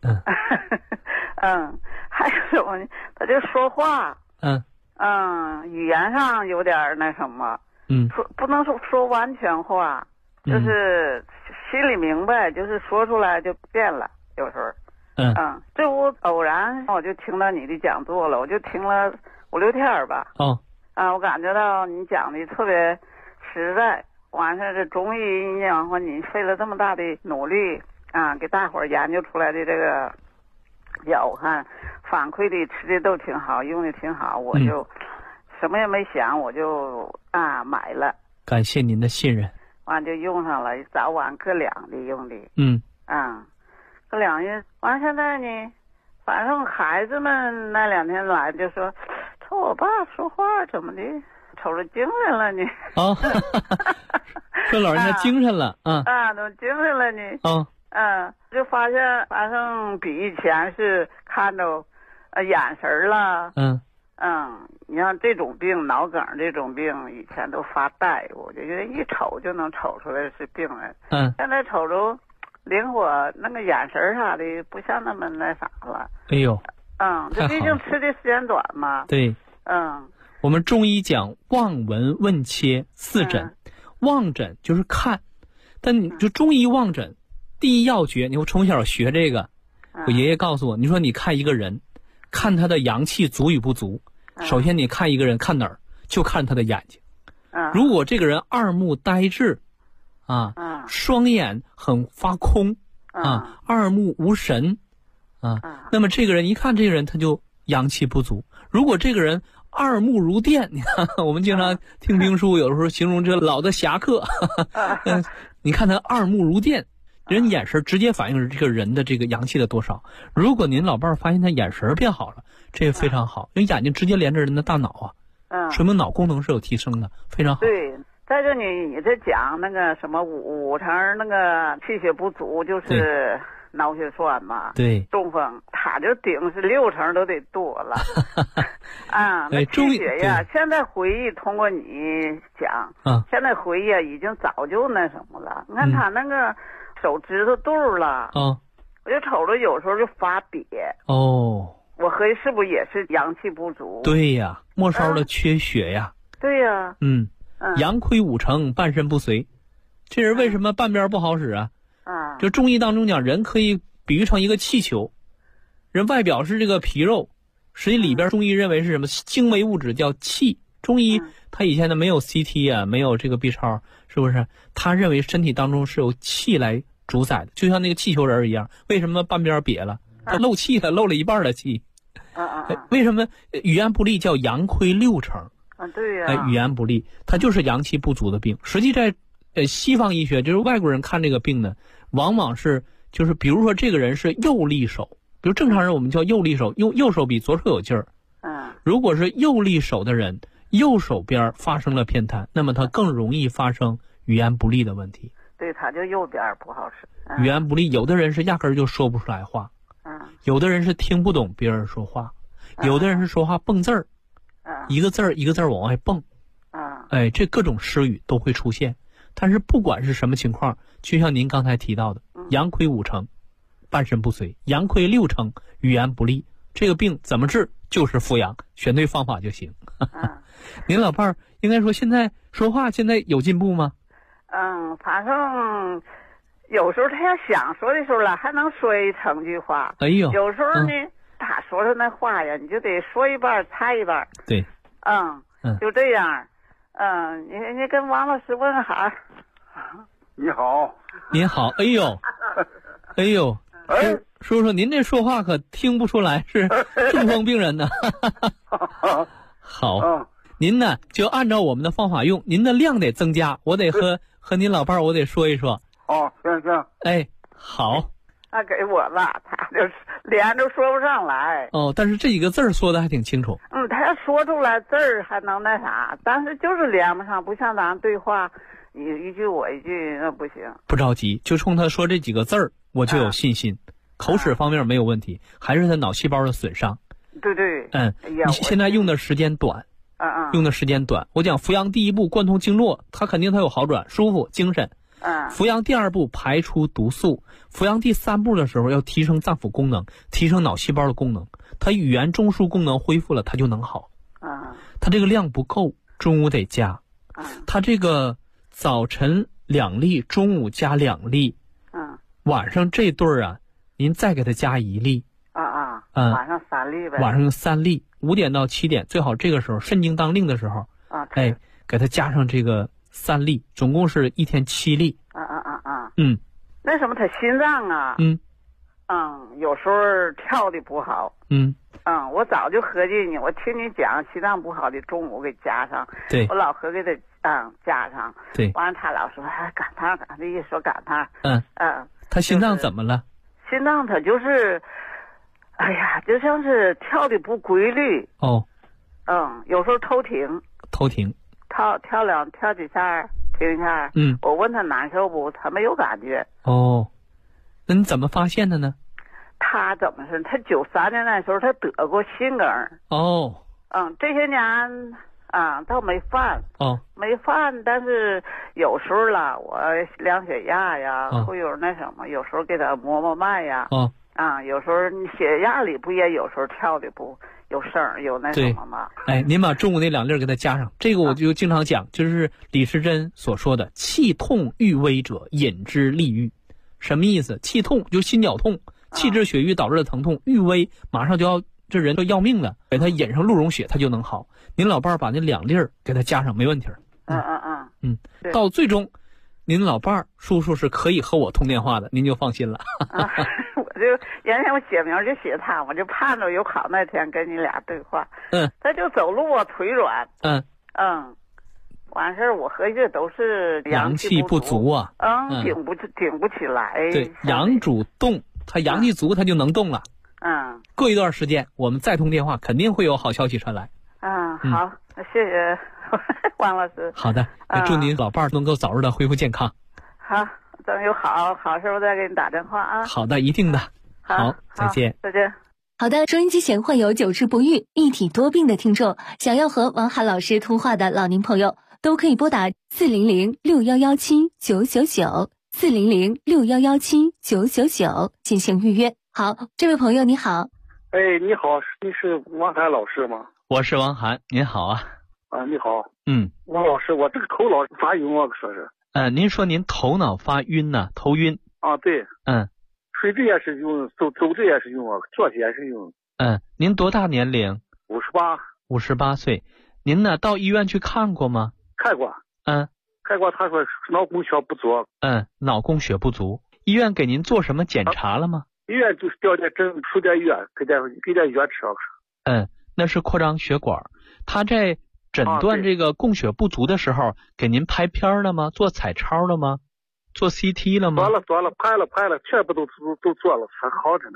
还有什么呢？他就说话。语言上有点那什么。说不能说完全话，就是心里明白，就是说出来就变了，有时候。这我偶然我就听到你的讲座了，我就听了5-6天吧。我感觉到你讲的特别实在，完事这中医然后你费了这么大的努力给大伙儿研究出来的这个药，我看反馈的吃的都挺好，用的挺好，我就什么也没想，我就买了。 感谢您的信任。 完就用上了，早晚各2的用的。这2月完，现在呢，反正孩子们那2天来就说，瞅我爸说话怎么的，瞅着精神了呢。 说老人家精神了。 都精神了呢。就发现反正比以前是看着眼神了。你像这种病，脑梗这种病，以前都发呆，我就觉得一瞅就能瞅出来是病人。现在瞅着灵活，那个眼神啥的不像那么那啥了。 哎呦， 这毕竟吃的时间短嘛。 对，我们中医讲望闻问切4诊，望诊就是看，但你就中医望诊，第一要诀，你从小学这个，我爷爷告诉我，你说你看一个人，看他的阳气足与不足，首先你看一个人看哪儿，就看他的眼睛。如果这个人二目呆滞。双眼很发空，二目无神，那么这个人一看这个人他就阳气不足。如果这个人二目如电，你看我们经常听评书，有的时候形容这老的侠客，你看他二目如电，人眼神直接反映这个人的这个阳气的多少。如果您老伴儿发现他眼神变好了，这个非常好，因为眼睛直接连着人的大脑说明脑功能是有提升的，非常好。 对。再就你这讲那个什么五成那个气血不足，就是脑血栓嘛。 对， 中风，他就顶是6成都得多了。那气血呀，现在回忆通过你讲，现在回忆已经早就那什么了。你看他那个手指头肚了，我就瞅着有时候就发瘪。我合计是不是也是阳气不足？ 对呀，末梢的缺血呀。 对呀。 阳亏5成，半身不遂。这人为什么半边不好使啊？就中医当中讲，人可以比喻成一个气球，人外表是这个皮肉，实际里边中医认为是什么精微物质叫气。中医他以前的没有 CT 没有这个 B 超，是不是？他认为身体当中是由气来主宰的，就像那个气球人一样。为什么半边瘪了？他漏气了，漏了一半的气。为什么语言不利叫阳亏6成？ 对呀， 语言不利，它就是阳气不足的病。实际在西方医学，就是外国人看这个病呢，往往是就是比如说这个人是右利手， 比如正常人我们叫右利手，用右手比左手有劲儿。如果是右利手的人，右手边发生了偏瘫，那么他更容易发生语言不利的问题。 对，他就右边不好使。 语言不利，有的人是压根儿就说不出来话，有的人是听不懂别人说话，有的人是说话蹦字儿，一个字儿一个字儿往外蹦，哎，这各种失语都会出现。但是不管是什么情况，就像您刚才提到的，阳亏5成，半身不遂；阳亏6成，语言不利。这个病怎么治？就是复阳，选对方法就行。您老伴儿应该说现在说话现在有进步吗？ 反正有时候他要想说的时候了，还能说一整句话。 哎呦， 有时候呢，他说的那话呀，你就得说一半猜一半。 对， 就这样。你跟王老师问好。 你好。 您好，哎呦，哎呦，叔叔，您这说话可听不出来是中风病人呢。好，您呢就按照我们的方法用，您的量得增加，我得和您老伴儿我得说一说。 行。 哎，好。 那给我吧，他就连着说不上来。 但是这几个字儿说的还挺清楚。 他要说出来字儿还能那啥，但是就是连不上，不像咱对话，你一句我一句，那不行。不着急，就冲他说这几个字儿，我就有信心。口齿方面没有问题，还是他脑细胞的损伤。 对。 你现在用的时间短。用的时间短。我讲扶阳第一步贯通经络，他肯定他有好转，舒服，精神。扶阳第2步排出毒素，扶阳第3步的时候要提升脏腑功能，提升脑细胞的功能，他语言中枢功能恢复了，他就能好。他这个量不够，中午得加。他这个早晨2粒，中午加2粒。晚上这对儿啊，您再给他加1粒。 晚上3粒呗。 晚上3粒，5点到7点，最好这个时候肾经当令的时候，给他加上这个3粒，总共是1天7粒。 那什么，他心脏啊，有时候跳的不好。我早就合计你，我听你讲心脏不好的，中午给加上。 对， 我老合计得加上。 对， 完了他老说赶趟，这一说赶趟。 他心脏怎么了？ 心脏他就是，哎呀，就像是跳的不规律。有时候偷停。跳几下停一下。我问他难受不，他没有感觉。 那你怎么发现的呢？ 他怎么是？他93年那时候他得过心梗。这些年倒没犯。没犯，但是有时候了，我量血压呀，会有那什么，有时候给他摸脉呀。有时候你血压里不也有时候跳的不有声有那什么吗？ 您把中午那2粒给他加上，这个我就经常讲，就是李时珍所说的气痛欲危者引之利欲。什么意思？气痛就心绞痛，气滞血瘀导致的疼痛，欲危马上就要这人就要命了，给他引上鹿茸血他就能好。您老伴儿把那2粒给他加上没问题。到最终您老伴儿叔叔是可以和我通电话的，您就放心了。 我就原先我写名就写他，我就盼着有好那天跟你俩对话。他就走路啊腿软。完事儿我合计都是阳气不足啊。 顶不起来。 对，阳主动，他阳气足他就能动了。过一段时间我们再通电话，肯定会有好消息传来。 好，谢谢王老师。 好的，祝您老伴儿能够早日的恢复健康。 好，等有好时候再给你打电话啊。 好的，一定的。好，再见。 再见。 好的，收音机前患有久治不愈、一体多病的听众，想要和王涵老师通话的老年朋友，都可以拨打400-6117-999，400-6117-999进行预约。好，这位朋友你好。 你好，你是王涵老师吗？ 我是王涵，您好啊。 你好。王老师，我这个头脑发晕，我说是。 您说您头脑发晕呢？头晕。 对。睡着也是晕，走着也是晕，坐起也是晕。 您多大年龄 ？58。 58岁。您呢？到医院去看过吗？ 看过。看过，他说脑供血不足。 脑供血不足。医院给您做什么检查了吗？ 医院就是调点针，输点药，给点药吃。 那是扩张血管。他在诊断这个供血不足的时候，给您拍片了吗？做彩超了吗？做 CT 了吗？ 做了，拍了，全部都做了，还好着呢。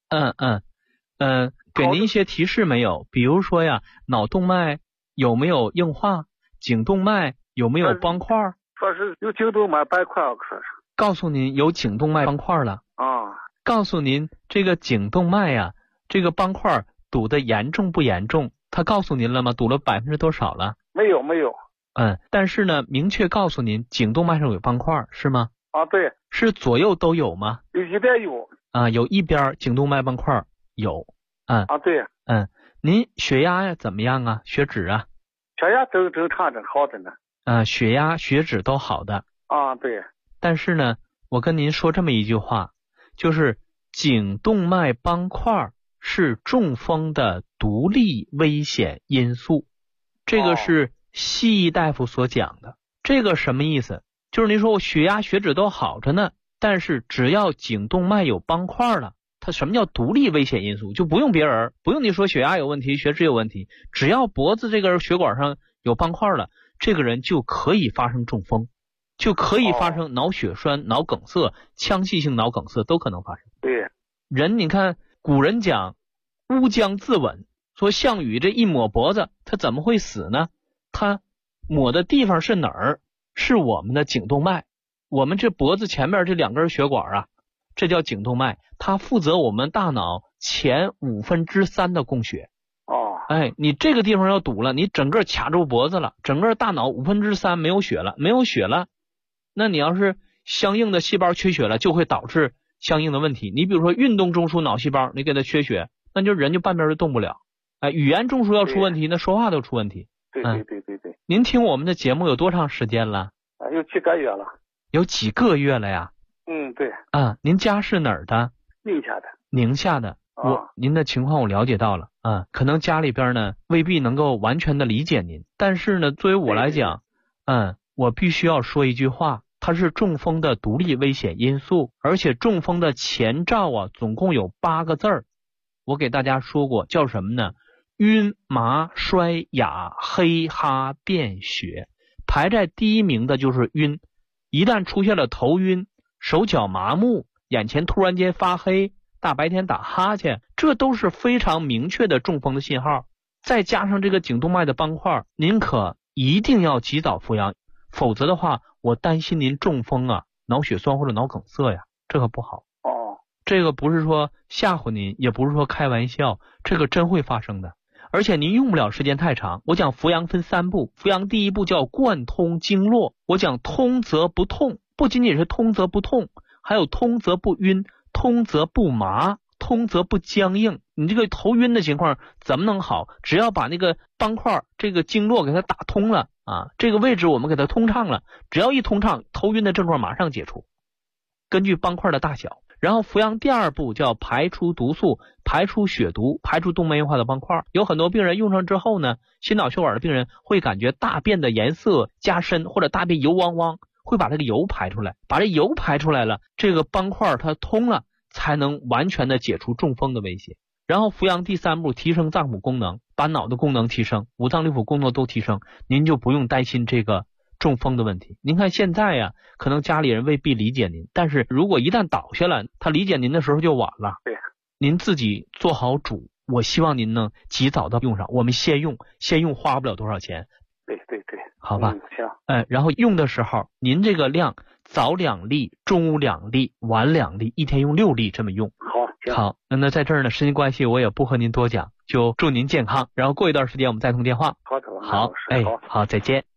给您一些提示没有？比如说呀，脑动脉有没有硬化？颈动脉有没有斑块？ 说是有颈动脉斑块，说是。 告诉您有颈动脉斑块了。告诉您这个颈动脉呀，这个斑块堵得严重不严重？他告诉您了吗？堵了多少了？ 没有。 但是呢，明确告诉您颈动脉上有斑块，是吗？ 对。 是左右都有吗？ 有一边有。 有一边颈动脉斑块有。 对。 您血压呀怎么样啊？血脂啊？ 血压正常着，好着呢。 血压、血脂都好的。 对。 但是呢，我跟您说这么一句话，就是颈动脉斑块是中风的独立危险因素，这个是西医大夫所讲的。这个什么意思？就是您说我血压、血脂都好着呢，但是只要颈动脉有斑块了，它什么叫独立危险因素？就不用别人，不用你说血压有问题、血脂有问题，只要脖子这根血管上有斑块了，这个人就可以发生中风，就可以发生脑血栓、脑梗塞、腔隙性脑梗塞都可能发生。 对。 人你看古人讲乌江自刎，说项羽这一抹脖子，他怎么会死呢？他抹的地方是哪儿？是我们的颈动脉。我们这脖子前面这2根血管啊，这叫颈动脉，它负责我们大脑前3/5的供血。你这个地方要堵了，你整个卡住脖子了，整个大脑3/5没有血了，那你要是相应的细胞缺血了，就会导致相应的问题。你比如说运动中枢脑细胞，你给它缺血，那就人就半边就动不了。语言中枢要出问题，那说话都出问题。 对。 您听我们的节目有多长时间了？ 有几个月了。 有几个月了呀？ 对。 您家是哪儿的？宁夏的。您的情况我了解到了。可能家里边呢未必能够完全的理解您，但是呢作为我来讲，我必须要说一句话，它是中风的独立危险因素，而且中风的前兆总共有8个字儿，我给大家说过，叫什么呢？晕、麻、衰、哑、黑、哈、便血。排在第一名的就是晕，一旦出现了头晕、手脚麻木、眼前突然间发黑、大白天打哈欠，这都是非常明确的中风的信号。再加上这个颈动脉的斑块，您可一定要及早服药，否则的话我担心您中风脑血栓或者脑梗塞呀，这个不好。这个不是说吓唬您，也不是说开玩笑，这个真会发生的。而且您用不了时间太长。我讲扶阳分3步，扶阳第1步叫贯通经络，我讲通则不痛，不仅仅是通则不痛，还有通则不晕，通则不麻，通则不僵硬。你这个头晕的情况怎么能好？只要把那个斑块这个经络给它打通了这个位置我们给它通畅了，只要一通畅，头晕的症状马上解除，根据斑块的大小。然后扶阳第2步叫排出毒素，排出血毒，排出动脉硬化的斑块。有很多病人用上之后呢，心脑血管的病人会感觉大便的颜色加深，或者大便油汪汪，会把这个油排出来，把这油排出来了，这个斑块它通了，才能完全的解除中风的威胁。然后扶阳第3步提升脏腑功能，把脑的功能提升，五脏六腑功能都提升，您就不用担心这个中风的问题。您看现在可能家里人未必理解您，但是如果一旦倒下了，他理解您的时候就晚了。 对。 您自己做好主，我希望您能及早的用上。我们先用花不了多少钱。 对。 好吧。 行。 然后用的时候，您这个量早2粒，中午2粒，晚2粒，一天用6粒这么用。好，那在这儿呢，时间关系我也不和您多讲，就祝您健康。然后过一段时间我们再通电话。 好的。 好，好，再见。